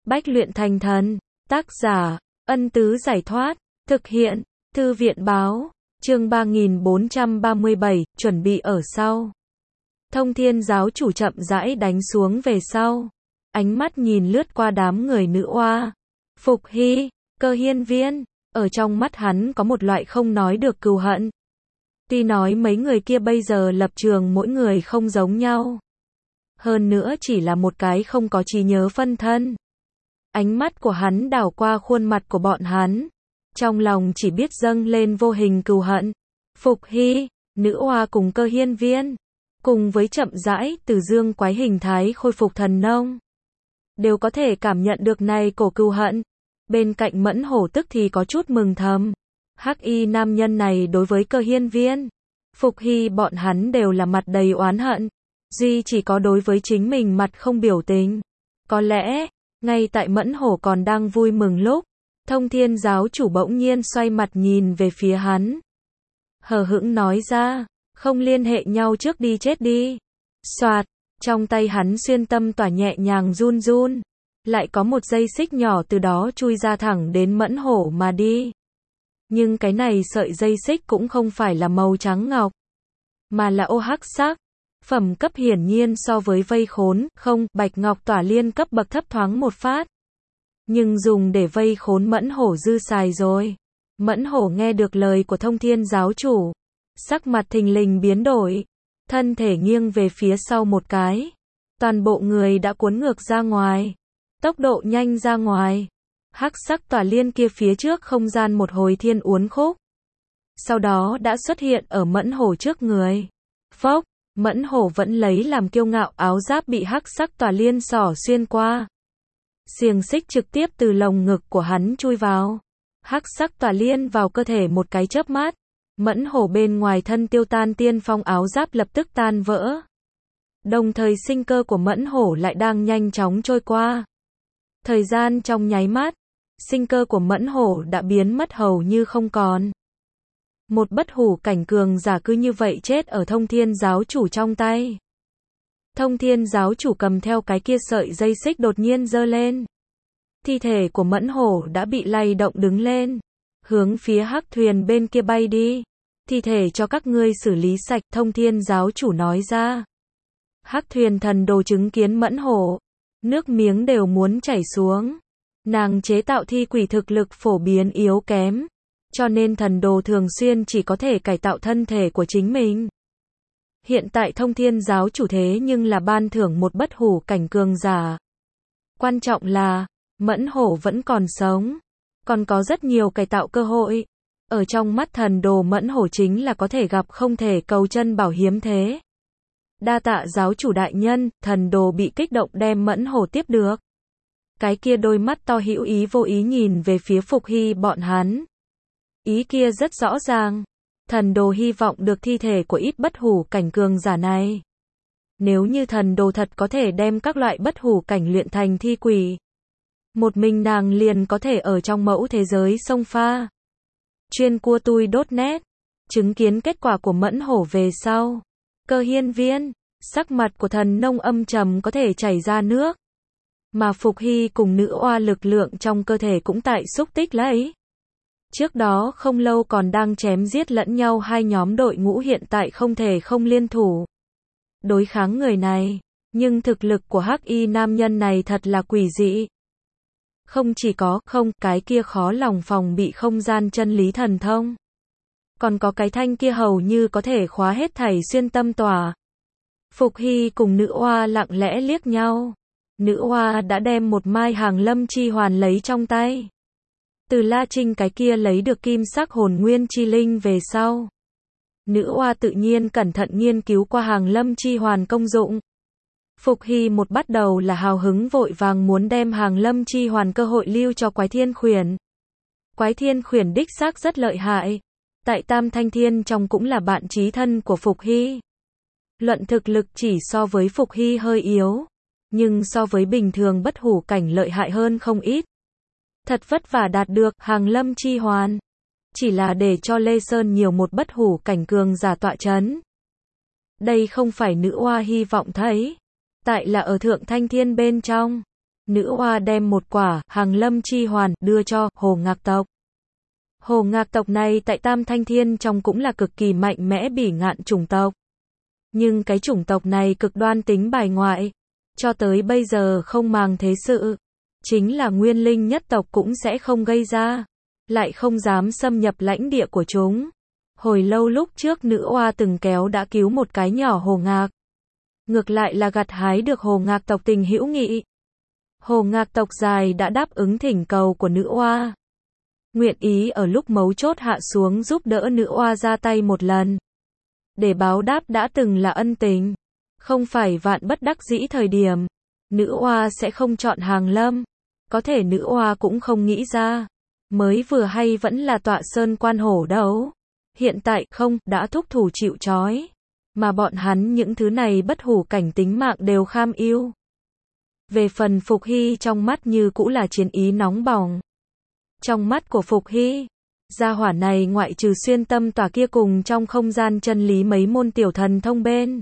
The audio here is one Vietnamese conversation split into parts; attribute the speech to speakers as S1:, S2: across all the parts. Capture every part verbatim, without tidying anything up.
S1: Bách luyện thành thần. Tác giả, Ân Tứ Giải Thoát. Thực hiện, Thư viện Báo. Chương ba nghìn bốn trăm ba mươi bảy, chuẩn bị ở sau. Thông Thiên giáo chủ chậm rãi đánh xuống về sau. Ánh mắt nhìn lướt qua đám người nữ oa. Phục Hy, Cơ Hiên Viên. Ở trong mắt hắn có một loại không nói được cừu hận. Tuy nói mấy người kia bây giờ lập trường mỗi người không giống nhau. Hơn nữa chỉ là một cái không có trí nhớ phân thân. Ánh mắt của hắn đảo qua khuôn mặt của bọn hắn. Trong lòng chỉ biết dâng lên vô hình cừu hận. Phục Hy, nữ oa cùng Cơ Hiên Viên. Cùng với chậm rãi từ dương quái hình thái khôi phục thần nông. Đều có thể cảm nhận được này cổ cừu hận. Bên cạnh Mẫn Hổ tức thì có chút mừng thầm. Hắc y nam nhân này đối với Cơ Hiên Viên, Phục Hy bọn hắn đều là mặt đầy oán hận. Duy chỉ có đối với chính mình mặt không biểu tình. Có lẽ, ngay tại Mẫn Hổ còn đang vui mừng lúc, Thông Thiên giáo chủ bỗng nhiên xoay mặt nhìn về phía hắn. Hờ hững nói ra, không liên hệ nhau trước đi chết đi. Soạt, trong tay hắn xuyên tâm tỏa nhẹ nhàng run run. Lại có một dây xích nhỏ từ đó chui ra thẳng đến Mẫn Hổ mà đi. Nhưng cái này sợi dây xích cũng không phải là màu trắng ngọc, mà là ô hắc sắc. Phẩm cấp hiển nhiên so với vây khốn, không, bạch ngọc tỏa liên cấp bậc thấp thoáng một phát. Nhưng dùng để vây khốn Mẫn Hổ dư xài rồi. Mẫn Hổ nghe được lời của Thông Thiên giáo chủ. Sắc mặt thình lình biến đổi. Thân thể nghiêng về phía sau một cái. Toàn bộ người đã cuốn ngược ra ngoài. Tốc độ nhanh ra ngoài. Hắc sắc tỏa liên kia phía trước không gian một hồi thiên uốn khúc. Sau đó đã xuất hiện ở Mẫn Hổ trước người. Phốc, Mẫn Hổ vẫn lấy làm kiêu ngạo áo giáp bị hắc sắc tỏa liên xỏ xuyên qua. Xiềng xích trực tiếp từ lồng ngực của hắn chui vào. Hắc sắc tỏa liên vào cơ thể một cái chớp mắt. Mẫn Hổ bên ngoài thân tiêu tan tiên phong áo giáp lập tức tan vỡ. Đồng thời sinh cơ của Mẫn Hổ lại đang nhanh chóng trôi qua. Thời gian trong nháy mắt, sinh cơ của Mẫn Hổ đã biến mất hầu như không còn. Một bất hủ cảnh cường giả cứ như vậy chết ở Thông Thiên giáo chủ trong tay. Thông Thiên giáo chủ cầm theo cái kia sợi dây xích đột nhiên giơ lên. Thi thể của Mẫn Hổ đã bị lay động đứng lên, hướng phía hắc thuyền bên kia bay đi. Thi thể cho các ngươi xử lý sạch, Thông Thiên giáo chủ nói ra. Hắc thuyền thần đồ chứng kiến Mẫn Hổ, nước miếng đều muốn chảy xuống. Nàng chế tạo thi quỷ thực lực phổ biến yếu kém, cho nên thần đồ thường xuyên chỉ có thể cải tạo thân thể của chính mình. Hiện tại Thông Thiên giáo chủ thế nhưng là ban thưởng một bất hủ cảnh cường giả. Quan trọng là, Mẫn Hổ vẫn còn sống, còn có rất nhiều cải tạo cơ hội. Ở trong mắt thần đồ Mẫn Hổ chính là có thể gặp không thể cầu chân bảo hiếm thế. Đa tạ giáo chủ đại nhân, thần đồ bị kích động đem Mẫn Hổ tiếp được. Cái kia đôi mắt to hữu ý vô ý nhìn về phía Phục Hy bọn hắn. Ý kia rất rõ ràng. Thần đồ hy vọng được thi thể của ít bất hủ cảnh cường giả này. Nếu như thần đồ thật có thể đem các loại bất hủ cảnh luyện thành thi quỷ, một mình nàng liền có thể ở trong mẫu thế giới sông pha. Chuyên cua tui đốt net. Chứng kiến kết quả của Mẫn Hổ về sau. Cơ Hiên Viên, sắc mặt của thần nông âm trầm có thể chảy ra nước. Mà Phục Hy cùng nữ oa lực lượng trong cơ thể cũng tại xúc tích lấy. Trước đó không lâu còn đang chém giết lẫn nhau hai nhóm đội ngũ hiện tại không thể không liên thủ đối kháng người này. Nhưng thực lực của hắc y nam nhân này thật là quỷ dị. Không chỉ có, không, cái kia khó lòng phòng bị không gian chân lý thần thông. Còn có cái thanh kia hầu như có thể khóa hết thảy xuyên tâm tỏa. Phục Hy cùng nữ oa lặng lẽ liếc nhau. Nữ oa đã đem một mai hàng lâm chi hoàn lấy trong tay. Từ La Trinh cái kia lấy được kim sắc hồn nguyên chi linh về sau. Nữ oa tự nhiên cẩn thận nghiên cứu qua hàng lâm chi hoàn công dụng. Phục Hy một bắt đầu là hào hứng vội vàng muốn đem hàng lâm chi hoàn cơ hội lưu cho Quái Thiên Khuyển. Quái Thiên Khuyển đích xác rất lợi hại. Tại Tam Thanh Thiên trong cũng là bạn chí thân của Phục Hy. Luận thực lực chỉ so với Phục Hy hơi yếu, nhưng so với bình thường bất hủ cảnh lợi hại hơn không ít. Thật vất vả đạt được hàng lâm chi hoàn. Chỉ là để cho Lê Sơn nhiều một bất hủ cảnh cường giả tọa chấn. Đây không phải nữ oa hy vọng thấy. Tại là ở Thượng Thanh Thiên bên trong. Nữ oa đem một quả Hàng Lâm chi hoàn đưa cho Hồ Ngạc tộc. Hồ Ngạc tộc này tại Tam Thanh Thiên trong cũng là cực kỳ mạnh mẽ bỉ ngạn chủng tộc. Nhưng cái chủng tộc này cực đoan tính bài ngoại, cho tới bây giờ không màng thế sự. Chính là nguyên linh nhất tộc cũng sẽ không gây ra, lại không dám xâm nhập lãnh địa của chúng. Hồi lâu lúc trước nữ oa từng kéo đã cứu một cái nhỏ Hồ Ngạc. Ngược lại là gặt hái được Hồ Ngạc tộc tình hữu nghị. Hồ Ngạc tộc dài đã đáp ứng thỉnh cầu của nữ oa. Nguyện ý ở lúc mấu chốt hạ xuống giúp đỡ nữ oa ra tay một lần. Để báo đáp đã từng là ân tình. Không phải vạn bất đắc dĩ thời điểm. Nữ oa sẽ không chọn Hàng Lâm. Có thể nữ oa cũng không nghĩ ra. Mới vừa hay vẫn là tọa sơn quan hổ đấu. Hiện tại không, đã thúc thủ chịu trói. Mà bọn hắn những thứ này bất hủ cảnh tính mạng đều kham yêu. Về phần Phục Hy trong mắt như cũ là chiến ý nóng bỏng. Trong mắt của Phục Hy, gia hỏa này ngoại trừ xuyên tâm tòa kia cùng trong không gian chân lý mấy môn tiểu thần thông bên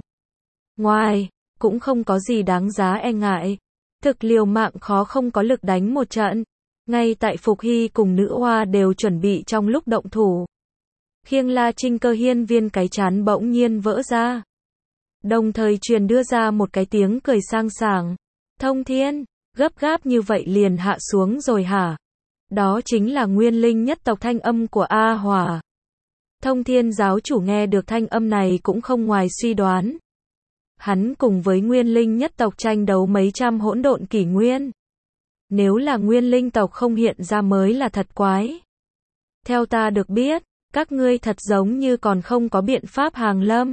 S1: ngoài, cũng không có gì đáng giá e ngại. Thực liều mạng khó không có lực đánh một trận. Ngay tại Phục Hy cùng nữ oa đều chuẩn bị trong lúc động thủ. Khiêng La Trinh Cơ Hiên Viên cái chán bỗng nhiên vỡ ra. Đồng thời truyền đưa ra một cái tiếng cười sang sảng. Thông Thiên, gấp gáp như vậy liền hạ xuống rồi hả? Đó chính là nguyên linh nhất tộc thanh âm của A Hỏa. Thông Thiên giáo chủ nghe được thanh âm này cũng không ngoài suy đoán. Hắn cùng với nguyên linh nhất tộc tranh đấu mấy trăm hỗn độn kỷ nguyên. Nếu là nguyên linh tộc không hiện ra mới là thật quái. Theo ta được biết, các ngươi thật giống như còn không có biện pháp Hàng Lâm.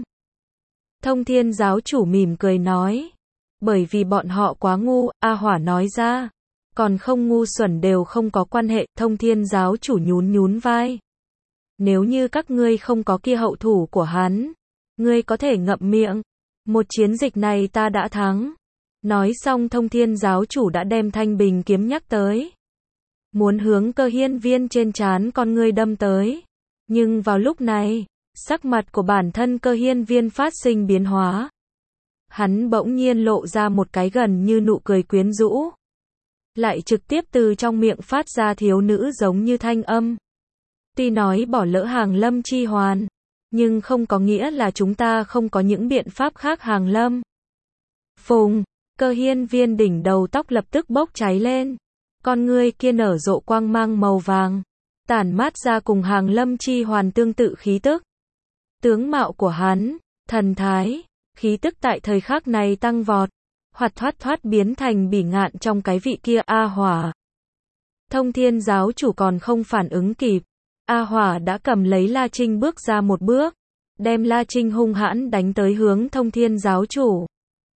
S1: Thông Thiên giáo chủ mỉm cười nói. Bởi vì bọn họ quá ngu, A Hỏa nói ra. Còn không ngu xuẩn đều không có quan hệ, Thông Thiên giáo chủ nhún nhún vai. Nếu như các ngươi không có kia hậu thủ của hắn, ngươi có thể ngậm miệng. Một chiến dịch này ta đã thắng. Nói xong Thông Thiên giáo chủ đã đem thanh bình kiếm nhắc tới. Muốn hướng Cơ Hiên Viên trên trán con ngươi đâm tới. Nhưng vào lúc này, sắc mặt của bản thân Cơ Hiên Viên phát sinh biến hóa. Hắn bỗng nhiên lộ ra một cái gần như nụ cười quyến rũ. Lại trực tiếp từ trong miệng phát ra thiếu nữ giống như thanh âm. Tuy nói bỏ lỡ Hàng Lâm chi hoàn, nhưng không có nghĩa là chúng ta không có những biện pháp khác Hàng Lâm. Phùng, Cơ Hiên Viên đỉnh đầu tóc lập tức bốc cháy lên. Con ngươi kia nở rộ quang mang màu vàng, tản mát ra cùng Hàng Lâm chi hoàn tương tự khí tức. Tướng mạo của hắn, thần thái, khí tức tại thời khắc này tăng vọt, hoạt thoát thoát biến thành bỉ ngạn trong cái vị kia A Hỏa. Thông Thiên giáo chủ còn không phản ứng kịp. A Hỏa đã cầm lấy La Trinh bước ra một bước, đem La Trinh hung hãn đánh tới hướng Thông Thiên giáo chủ.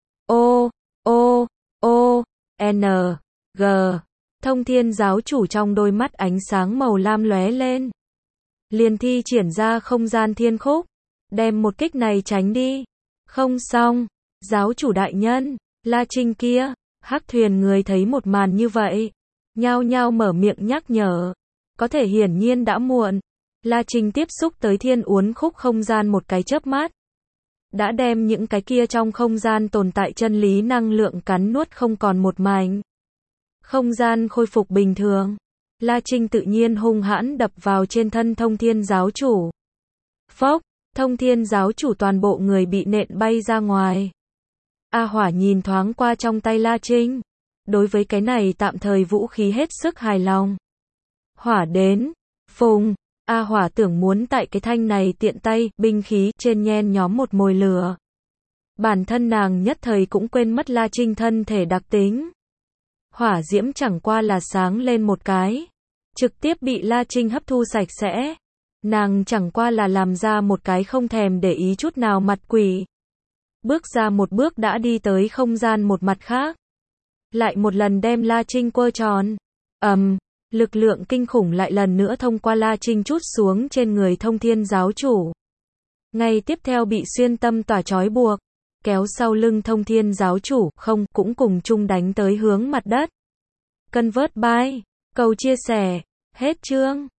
S1: O, O, O, N, G. Thông Thiên giáo chủ trong đôi mắt ánh sáng màu lam lóe lên. Liền thi triển ra không gian thiên khúc, đem một kích này tránh đi. Không xong, giáo chủ đại nhân, La Trinh kia, Hắc Thuyền người thấy một màn như vậy, nhao nhao mở miệng nhắc nhở. Có thể hiển nhiên đã muộn. La Trinh tiếp xúc tới thiên uốn khúc không gian một cái chớp mắt. Đã đem những cái kia trong không gian tồn tại chân lý năng lượng cắn nuốt không còn một mảnh. Không gian khôi phục bình thường. La Trinh tự nhiên hung hãn đập vào trên thân Thông Thiên giáo chủ. Phốc, Thông Thiên giáo chủ toàn bộ người bị nện bay ra ngoài. A Hỏa nhìn thoáng qua trong tay La Trinh. Đối với cái này tạm thời vũ khí hết sức hài lòng. Hỏa đến, Phùng, A Hỏa tưởng muốn tại cái thanh này tiện tay, binh khí trên nhen nhóm một mồi lửa. Bản thân nàng nhất thời cũng quên mất La Trinh thân thể đặc tính. Hỏa diễm chẳng qua là sáng lên một cái, trực tiếp bị La Trinh hấp thu sạch sẽ. Nàng chẳng qua là làm ra một cái không thèm để ý chút nào mặt quỷ. Bước ra một bước đã đi tới không gian một mặt khác. Lại một lần đem La Trinh quơ tròn. Ầm. Um, Lực lượng kinh khủng lại lần nữa thông qua La Trinh trút xuống trên người Thông Thiên giáo chủ. Ngay tiếp theo bị xuyên tâm tỏa trói buộc, kéo sau lưng Thông Thiên giáo chủ, không, cũng cùng chung đánh tới hướng mặt đất. Convert by, cầu chia sẻ, hết chương.